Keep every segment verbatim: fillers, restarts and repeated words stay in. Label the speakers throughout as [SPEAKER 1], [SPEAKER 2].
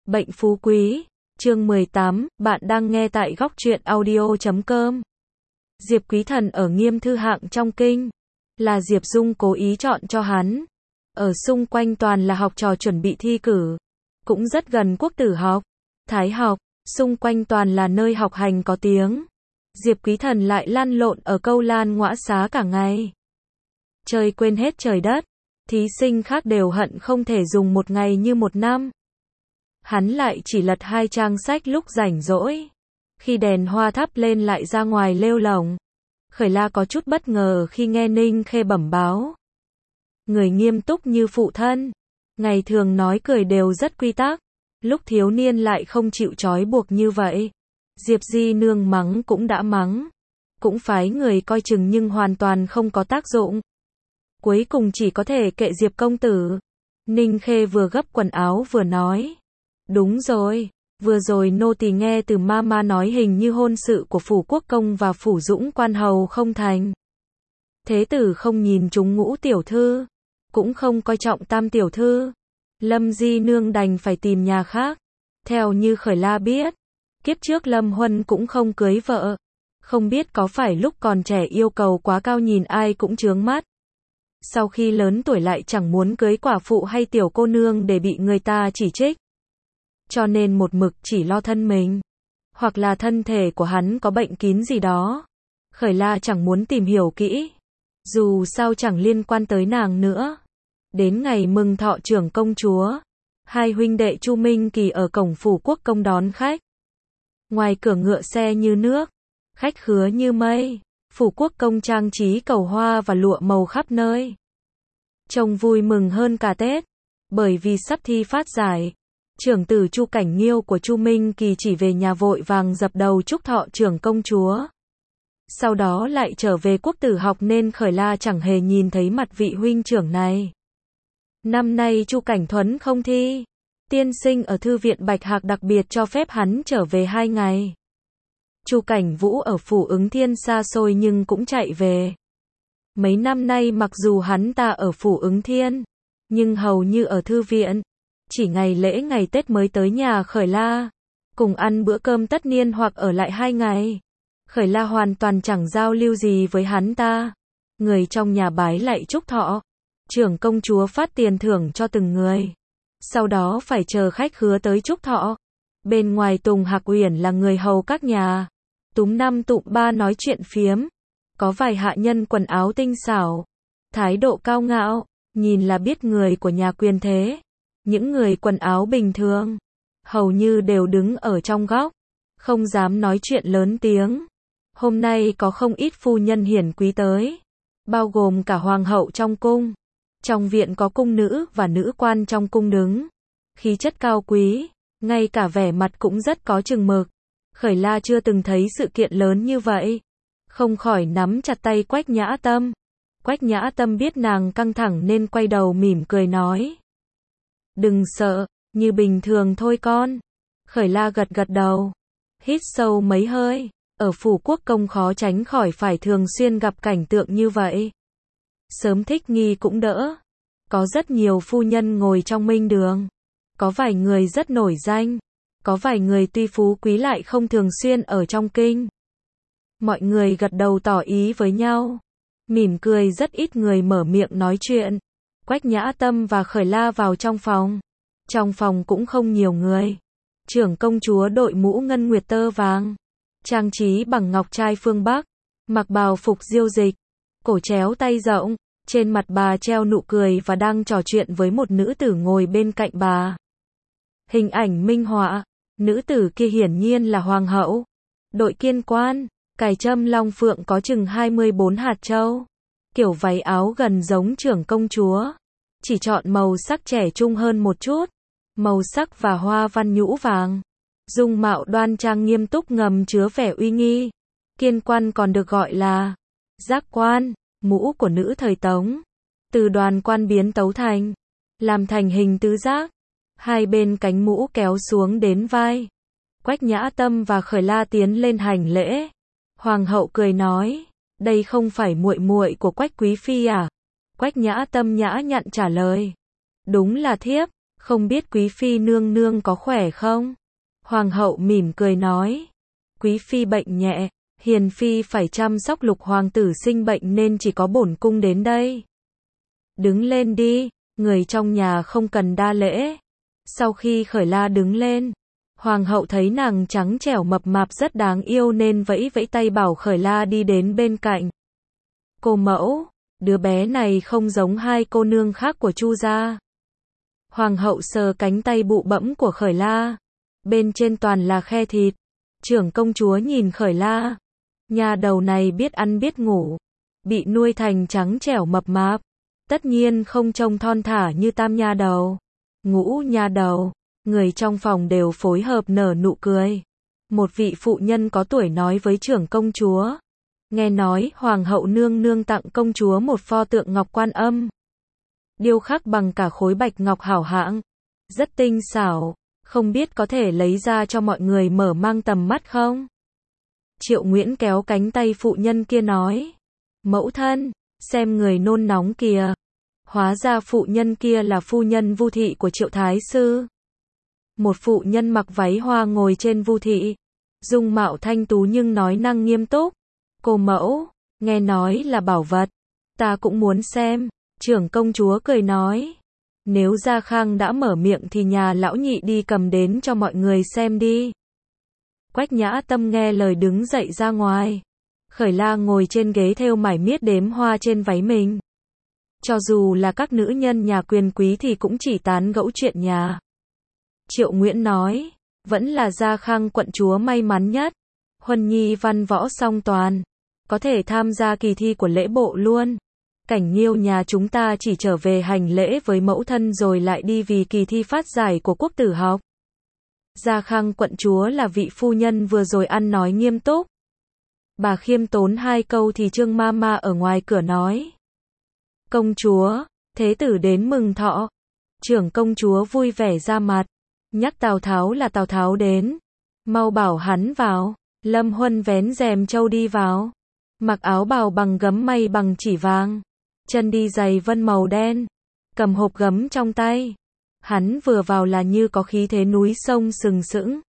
[SPEAKER 1] Bệnh phú quý, chương mười tám, bạn đang nghe tại góc truyện audio chấm com. Diệp Quý Thần ở nghiêm thư hạng trong kinh, là Diệp Dung cố ý chọn cho hắn. Ở xung quanh toàn là học trò chuẩn bị thi cử, cũng rất gần quốc tử học, thái học, xung quanh toàn là nơi học hành có tiếng. Diệp Quý Thần lại lăn lộn ở câu lan ngõa xá cả ngày. Chơi quên hết trời đất, thí sinh khác đều hận không thể dùng một ngày như một năm. Hắn lại chỉ lật hai trang sách lúc rảnh rỗi. Khi đèn hoa thắp lên lại ra ngoài lêu lổng. Khởi La có chút bất ngờ khi nghe Ninh Khê bẩm báo. Người nghiêm túc như phụ thân, ngày thường nói cười đều rất quy tắc, lúc thiếu niên lại không chịu trói buộc như vậy. Diệp Di Nương mắng cũng đã mắng, cũng phái người coi chừng nhưng hoàn toàn không có tác dụng. Cuối cùng chỉ có thể kệ Diệp công tử. Ninh Khê vừa gấp quần áo vừa nói. Đúng rồi, vừa rồi nô tỳ nghe từ mama nói hình như hôn sự của Phủ Quốc Công và Phủ Dũng Quan Hầu không thành. Thế tử không nhìn chúng Ngũ tiểu thư, cũng không coi trọng Tam tiểu thư. Lâm Di Nương đành phải tìm nhà khác. Theo như Khởi La biết, kiếp trước Lâm Huân cũng không cưới vợ. Không biết có phải lúc còn trẻ yêu cầu quá cao nhìn ai cũng chướng mắt. Sau khi lớn tuổi lại chẳng muốn cưới quả phụ hay tiểu cô nương để bị người ta chỉ trích. Cho nên một mực chỉ lo thân mình. Hoặc là thân thể của hắn có bệnh kín gì đó. Khởi La chẳng muốn tìm hiểu kỹ. Dù sao chẳng liên quan tới nàng nữa. Đến ngày mừng thọ trưởng công chúa, hai huynh đệ Chu Minh Kỳ ở cổng Phủ Quốc Công đón khách. Ngoài cửa ngựa xe như nước, khách khứa như mây. Phủ Quốc Công trang trí cầu hoa và lụa màu khắp nơi. Trông vui mừng hơn cả Tết. Bởi vì sắp thi phát giải, trưởng tử Chu Cảnh Nghiêu của Chu Minh Kỳ chỉ về nhà vội vàng dập đầu chúc thọ trưởng công chúa. Sau đó lại trở về quốc tử học nên Khởi La chẳng hề nhìn thấy mặt vị huynh trưởng này. Năm nay Chu Cảnh Thuấn không thi. Tiên sinh ở thư viện Bạch Hạc đặc biệt cho phép hắn trở về hai ngày. Chu Cảnh Vũ ở Phủ Ứng Thiên xa xôi nhưng cũng chạy về. Mấy năm nay mặc dù hắn ta ở Phủ Ứng Thiên, nhưng hầu như ở thư viện. Chỉ ngày lễ ngày Tết mới tới nhà Khởi La, cùng ăn bữa cơm tất niên hoặc ở lại hai ngày. Khởi La hoàn toàn chẳng giao lưu gì với hắn ta. Người trong nhà bái lại chúc thọ. Trưởng công chúa phát tiền thưởng cho từng người. Sau đó phải chờ khách khứa tới chúc thọ. Bên ngoài Tùng Hạc Uyển là người hầu các nhà. Túm năm tụm ba nói chuyện phiếm. Có vài hạ nhân quần áo tinh xảo, thái độ cao ngạo, nhìn là biết người của nhà quyền thế. Những người quần áo bình thường, hầu như đều đứng ở trong góc, không dám nói chuyện lớn tiếng. Hôm nay có không ít phu nhân hiển quý tới, bao gồm cả hoàng hậu trong cung. Trong viện có cung nữ và nữ quan trong cung đứng, khí chất cao quý, ngay cả vẻ mặt cũng rất có chừng mực. Khởi La chưa từng thấy sự kiện lớn như vậy, không khỏi nắm chặt tay Quách Nhã Tâm. Quách Nhã Tâm biết nàng căng thẳng nên quay đầu mỉm cười nói. Đừng sợ, như bình thường thôi con. Khởi La gật gật đầu, hít sâu mấy hơi. Ở Phủ Quốc Công khó tránh khỏi phải thường xuyên gặp cảnh tượng như vậy. Sớm thích nghi cũng đỡ. Có rất nhiều phu nhân ngồi trong minh đường. Có vài người rất nổi danh. Có vài người tuy phú quý lại không thường xuyên ở trong kinh. Mọi người gật đầu tỏ ý với nhau. Mỉm cười, rất ít người mở miệng nói chuyện. Quách Nhã Tâm và Khởi La vào trong phòng. Trong phòng cũng không nhiều người. Trưởng công chúa đội mũ ngân nguyệt tơ vàng, trang trí bằng ngọc trai phương Bắc, mặc bào phục diêu dịch, cổ chéo tay rộng, trên mặt bà treo nụ cười và đang trò chuyện với một nữ tử ngồi bên cạnh bà. Hình ảnh minh họa, nữ tử kia hiển nhiên là hoàng hậu. Đội kiên quan, cài trâm long phượng có chừng hai mươi bốn hạt châu. Kiểu váy áo gần giống trưởng công chúa, chỉ chọn màu sắc trẻ trung hơn một chút, màu sắc và hoa văn nhũ vàng. Dung mạo đoan trang nghiêm túc ngầm chứa vẻ uy nghi. Kiên quan còn được gọi là giác quan, mũ của nữ thời Tống. Từ đoàn quan biến tấu thành, làm thành hình tứ giác. Hai bên cánh mũ kéo xuống đến vai. Quách Nhã Tâm và Khởi La tiến lên hành lễ. Hoàng hậu cười nói, đây không phải muội muội của Quách quý phi à? Quách Nhã Tâm nhã nhặn trả lời, đúng là thiếp. Không biết quý phi nương nương có khỏe không? Hoàng hậu mỉm cười nói. Quý phi bệnh nhẹ, hiền phi phải chăm sóc lục hoàng tử sinh bệnh nên chỉ có bổn cung đến đây. Đứng lên đi, người trong nhà không cần đa lễ. Sau khi Khởi La đứng lên, hoàng hậu thấy nàng trắng trẻo mập mạp rất đáng yêu nên vẫy vẫy tay bảo Khởi La đi đến bên cạnh. Cô mẫu, đứa bé này không giống hai cô nương khác của Chu gia. Hoàng hậu sờ cánh tay bụ bẫm của Khởi La. Bên trên toàn là khe thịt. Trưởng công chúa nhìn Khởi La. Nhà đầu này biết ăn biết ngủ. Bị nuôi thành trắng trẻo mập mạp. Tất nhiên không trông thon thả như tam nha đầu. Ngũ nha đầu. Người trong phòng đều phối hợp nở nụ cười. Một vị phụ nhân có tuổi nói với trưởng công chúa. Nghe nói hoàng hậu nương nương tặng công chúa một pho tượng ngọc Quan Âm. Điêu khắc bằng cả khối bạch ngọc hảo hạng. Rất tinh xảo. Không biết có thể lấy ra cho mọi người mở mang tầm mắt không? Triệu Nguyễn kéo cánh tay phụ nhân kia nói. Mẫu thân, xem người nôn nóng kìa. Hóa ra phụ nhân kia là phu nhân Vu thị của Triệu Thái sư. Một phụ nhân mặc váy hoa ngồi trên Vu thị. Dung mạo thanh tú nhưng nói năng nghiêm túc. Cô mẫu, nghe nói là bảo vật. Ta cũng muốn xem. Trưởng công chúa cười nói. Nếu Gia Khang đã mở miệng thì nhà lão nhị đi cầm đến cho mọi người xem đi. Quách Nhã Tâm nghe lời đứng dậy ra ngoài. Khởi La ngồi trên ghế thêu mải miết đếm hoa trên váy mình. Cho dù là các nữ nhân nhà quyền quý thì cũng chỉ tán gẫu chuyện nhà. Triệu Nguyễn nói, vẫn là Gia Khang quận chúa may mắn nhất. Huân nhi văn võ song toàn. Có thể tham gia kỳ thi của lễ bộ luôn. Cảnh Nghiêu nhà chúng ta chỉ trở về hành lễ với mẫu thân rồi lại đi vì kỳ thi phát giải của quốc tử học. Gia Khang quận chúa là vị phu nhân vừa rồi ăn nói nghiêm túc. Bà khiêm tốn hai câu thì Trương ma ma ở ngoài cửa nói. Công chúa, thế tử đến mừng thọ. Trưởng công chúa vui vẻ ra mặt. Nhắc Tào Tháo là Tào Tháo đến. Mau bảo hắn vào. Lâm Huân vén rèm trâu đi vào. Mặc áo bào bằng gấm may bằng chỉ vàng. Chân đi giày vân màu đen. Cầm hộp gấm trong tay. Hắn vừa vào là như có khí thế núi sông sừng sững.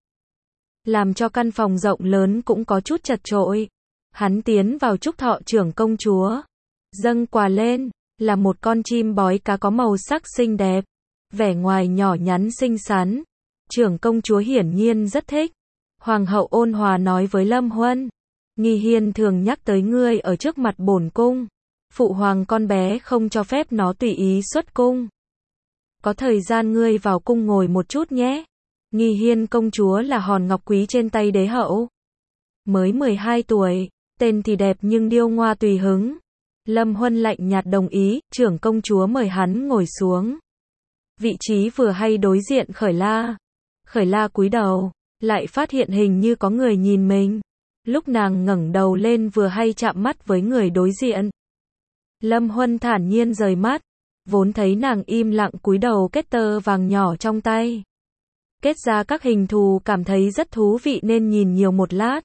[SPEAKER 1] Làm cho căn phòng rộng lớn cũng có chút chật chội. Hắn tiến vào chúc thọ trưởng công chúa. Dâng quà lên, là một con chim bói cá có màu sắc xinh đẹp. Vẻ ngoài nhỏ nhắn xinh xắn. Trưởng công chúa hiển nhiên rất thích. Hoàng hậu ôn hòa nói với Lâm Huân. Nghi Hiên thường nhắc tới ngươi ở trước mặt bổn cung. Phụ hoàng con bé không cho phép nó tùy ý xuất cung. Có thời gian ngươi vào cung ngồi một chút nhé. Nghi Hiên công chúa là hòn ngọc quý trên tay đế hậu. Mới mười hai tuổi, tên thì đẹp nhưng điêu ngoa tùy hứng. Lâm Huân lạnh nhạt đồng ý, trưởng công chúa mời hắn ngồi xuống. Vị trí vừa hay đối diện Khởi La. Khởi La cúi đầu, lại phát hiện hình như có người nhìn mình. Lúc nàng ngẩng đầu lên vừa hay chạm mắt với người đối diện. Lâm Huân thản nhiên rời mắt, vốn thấy nàng im lặng cúi đầu kết tơ vàng nhỏ trong tay. Kết ra các hình thù cảm thấy rất thú vị nên nhìn nhiều một lát.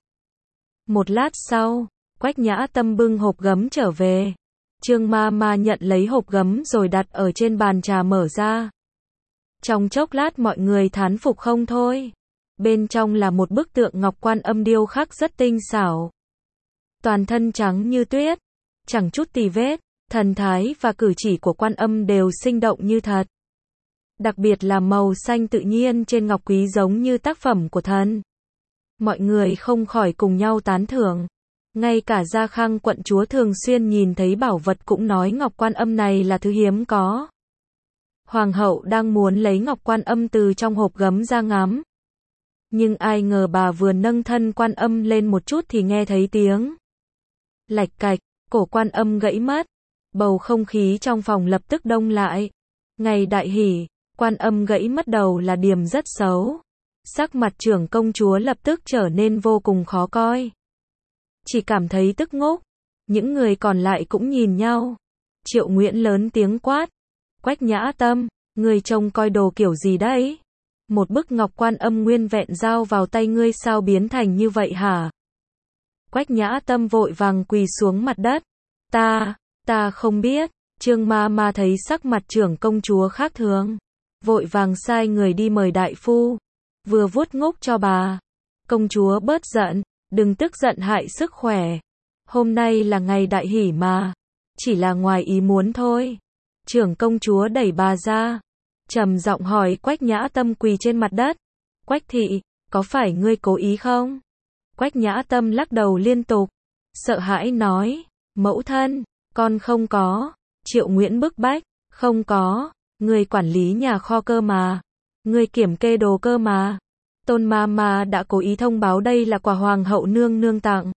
[SPEAKER 1] Một lát sau, Quách Nhã Tâm bưng hộp gấm trở về. Trương ma ma nhận lấy hộp gấm rồi đặt ở trên bàn trà mở ra. Trong chốc lát mọi người thán phục không thôi. Bên trong là một bức tượng ngọc Quan Âm điêu khắc rất tinh xảo. Toàn thân trắng như tuyết, chẳng chút tì vết, thần thái và cử chỉ của Quan Âm đều sinh động như thật. Đặc biệt là màu xanh tự nhiên trên ngọc quý giống như tác phẩm của thần. Mọi người không khỏi cùng nhau tán thưởng. Ngay cả Gia Khang quận chúa thường xuyên nhìn thấy bảo vật cũng nói ngọc Quan Âm này là thứ hiếm có. Hoàng hậu đang muốn lấy ngọc Quan Âm từ trong hộp gấm ra ngắm. Nhưng ai ngờ bà vừa nâng thân Quan Âm lên một chút thì nghe thấy tiếng lạch cạch, cổ Quan Âm gãy mất. Bầu không khí trong phòng lập tức đông lại. Ngày đại hỷ, Quan Âm gãy mất đầu là điểm rất xấu. Sắc mặt trưởng công chúa lập tức trở nên vô cùng khó coi. Chỉ cảm thấy tức ngốc. Những người còn lại cũng nhìn nhau. Triệu Nguyễn lớn tiếng quát. Quách Nhã Tâm, người trông coi đồ kiểu gì đấy? Một bức ngọc Quan Âm nguyên vẹn giao vào tay ngươi sao biến thành như vậy hả? Quách Nhã Tâm vội vàng quỳ xuống mặt đất. Ta, ta không biết. Trương ma ma thấy sắc mặt trưởng công chúa khác thường. vội vàng sai người đi mời đại phu, vừa vuốt ngúc cho bà. Công chúa bớt giận, đừng tức giận hại sức khỏe. Hôm nay là ngày đại hỷ mà, chỉ là ngoài ý muốn thôi. Trưởng công chúa đẩy bà ra, trầm giọng hỏi Quách Nhã Tâm quỳ trên mặt đất. Quách thị, có phải ngươi cố ý không? Quách Nhã Tâm lắc đầu liên tục, sợ hãi nói, mẫu thân, con không có. Triệu Nguyễn bức bách, không có, ngươi quản lý nhà kho cơ mà, ngươi kiểm kê đồ cơ mà. Tôn ma ma đã cố ý thông báo đây là quà hoàng hậu nương nương tặng.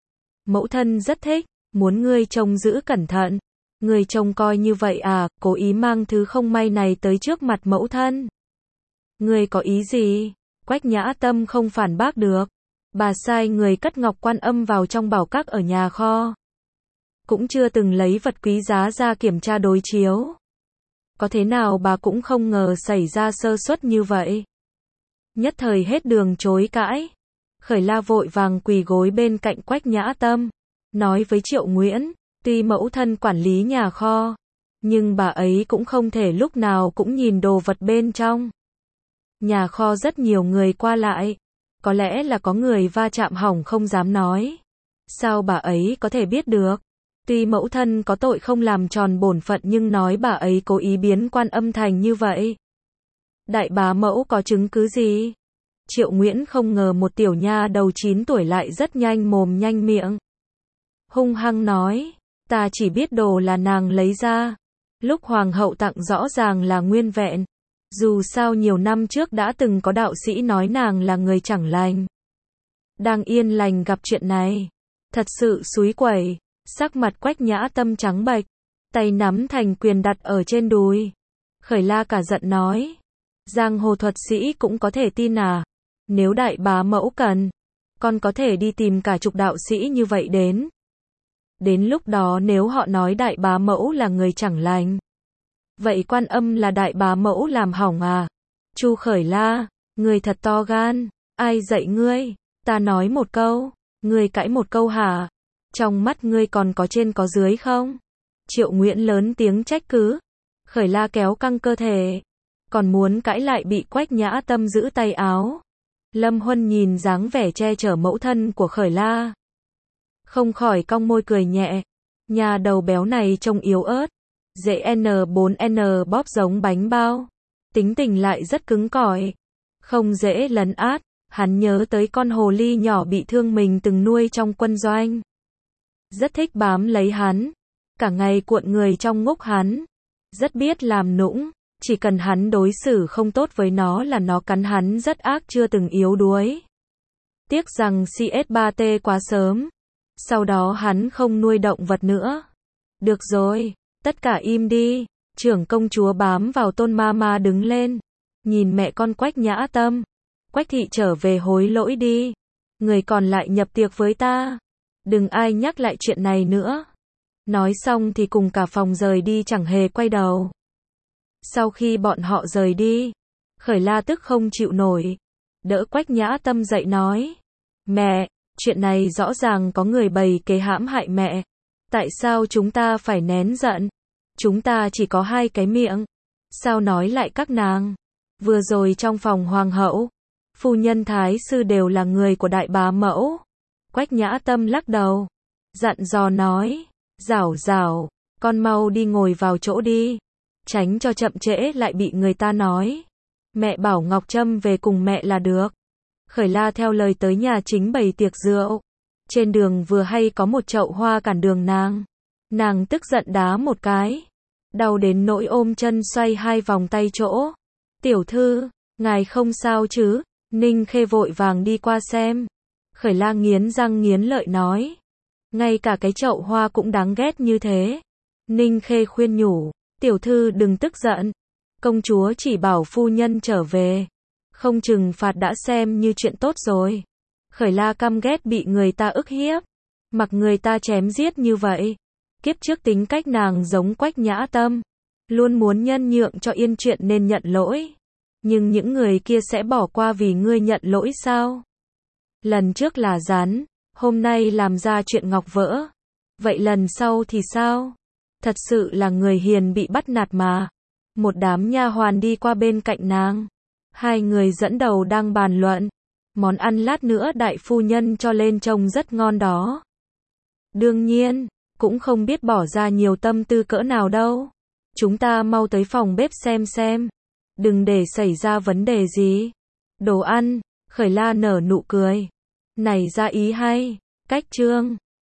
[SPEAKER 1] Mẫu thân rất thích, muốn ngươi trông giữ cẩn thận. Ngươi trông coi như vậy à, cố ý mang thứ không may này tới trước mặt mẫu thân. Ngươi có ý gì? Quách Nhã Tâm không phản bác được. Bà sai người cất ngọc quan âm vào trong bảo các ở nhà kho. Cũng chưa từng lấy vật quý giá ra kiểm tra đối chiếu. Có thế nào bà cũng không ngờ xảy ra sơ suất như vậy. Nhất thời hết đường chối cãi. Khởi La vội vàng quỳ gối bên cạnh Quách Nhã Tâm, nói với Triệu Nguyễn, tuy mẫu thân quản lý nhà kho, nhưng bà ấy cũng không thể lúc nào cũng nhìn đồ vật bên trong. Nhà kho rất nhiều người qua lại, có lẽ là có người va chạm hỏng không dám nói. Sao bà ấy có thể biết được? Tuy mẫu thân có tội không làm tròn bổn phận nhưng nói bà ấy cố ý biến quan âm thành như vậy. Đại bá mẫu có chứng cứ gì? Triệu Nguyễn không ngờ một tiểu nha đầu chín tuổi lại rất nhanh mồm nhanh miệng. Hung hăng nói, ta chỉ biết đồ là nàng lấy ra. Lúc hoàng hậu tặng rõ ràng là nguyên vẹn. Dù sao nhiều năm trước đã từng có đạo sĩ nói nàng là người chẳng lành. Đang yên lành gặp chuyện này. Thật sự xúi quẩy. Sắc mặt Quách Nhã Tâm trắng bệch, tay nắm thành quyền đặt ở trên đùi. Khởi La cả giận nói, giang hồ thuật sĩ cũng có thể tin à? Nếu đại bá mẫu cần, con có thể đi tìm cả chục đạo sĩ như vậy đến. Đến lúc đó nếu họ nói đại bá mẫu là người chẳng lành, vậy quan âm là đại bá mẫu làm hỏng à? Chu Khởi La, ngươi thật to gan, ai dạy ngươi? Ta nói một câu, ngươi cãi một câu hả? Trong mắt ngươi còn có trên có dưới không? Triệu Nguyễn lớn tiếng trách cứ. Khởi La kéo căng cơ thể, còn muốn cãi lại bị Quách Nhã Tâm giữ tay áo. Lâm Huân nhìn dáng vẻ che chở mẫu thân của Khởi La, không khỏi cong môi cười nhẹ. Nhà đầu béo này trông yếu ớt, dễ N bốn N bóp giống bánh bao, tính tình lại rất cứng cỏi, không dễ lấn át. Hắn nhớ tới con hồ ly nhỏ bị thương mình từng nuôi trong quân doanh, rất thích bám lấy hắn, cả ngày cuộn người trong ngúc hắn, rất biết làm nũng, chỉ cần hắn đối xử không tốt với nó là nó cắn hắn rất ác chưa từng yếu đuối. Tiếc rằng C S ba T quá sớm, sau đó hắn không nuôi động vật nữa. Được rồi, tất cả im đi. Trưởng công chúa bám vào Tôn ma ma đứng lên, nhìn mẹ con Quách Nhã Tâm. Quách thị trở về hối lỗi đi, người còn lại nhập tiệc với ta, đừng ai nhắc lại chuyện này nữa. Nói xong thì cùng cả phòng rời đi chẳng hề quay đầu. Sau khi bọn họ rời đi, Khởi La tức không chịu nổi, đỡ Quách Nhã Tâm dậy nói, mẹ, chuyện này rõ ràng có người bày kế hãm hại mẹ, tại sao chúng ta phải nén giận? Chúng ta chỉ có hai cái miệng, sao nói lại các nàng? Vừa rồi trong phòng hoàng hậu, phu nhân thái sư đều là người của đại bá mẫu. Quách Nhã Tâm lắc đầu, dặn dò nói, Giảo Giảo, con mau đi ngồi vào chỗ đi, tránh cho chậm trễ lại bị người ta nói. Mẹ bảo Ngọc Trâm về cùng mẹ là được. Khởi La theo lời tới nhà chính bày tiệc rượu. Trên đường vừa hay có một chậu hoa cản đường nàng. Nàng tức giận đá một cái, đau đến nỗi ôm chân xoay hai vòng tay chỗ. Tiểu thư, ngài không sao chứ? Ninh Khê vội vàng đi qua xem. Khởi La nghiến răng nghiến lợi nói, ngay cả cái chậu hoa cũng đáng ghét như thế. Ninh Khê khuyên nhủ, tiểu thư đừng tức giận, công chúa chỉ bảo phu nhân trở về, không trừng phạt đã xem như chuyện tốt rồi. Khởi La căm ghét bị người ta ức hiếp, mặc người ta chém giết như vậy. Kiếp trước tính cách nàng giống Quách Nhã Tâm, luôn muốn nhân nhượng cho yên chuyện nên nhận lỗi. Nhưng những người kia sẽ bỏ qua vì ngươi nhận lỗi sao? Lần trước là rắn, hôm nay làm ra chuyện ngọc vỡ. Vậy lần sau thì sao? Thật sự là người hiền bị bắt nạt mà. Một đám nha hoàn đi qua bên cạnh nàng. Hai người dẫn đầu đang bàn luận. Món ăn lát nữa đại phu nhân cho lên trông rất ngon đó. Đương nhiên, cũng không biết bỏ ra nhiều tâm tư cỡ nào đâu. Chúng ta mau tới phòng bếp xem xem. Đừng để xảy ra vấn đề gì. Đồ ăn, Khởi La nở nụ cười. Này ra ý hay. Cách trương.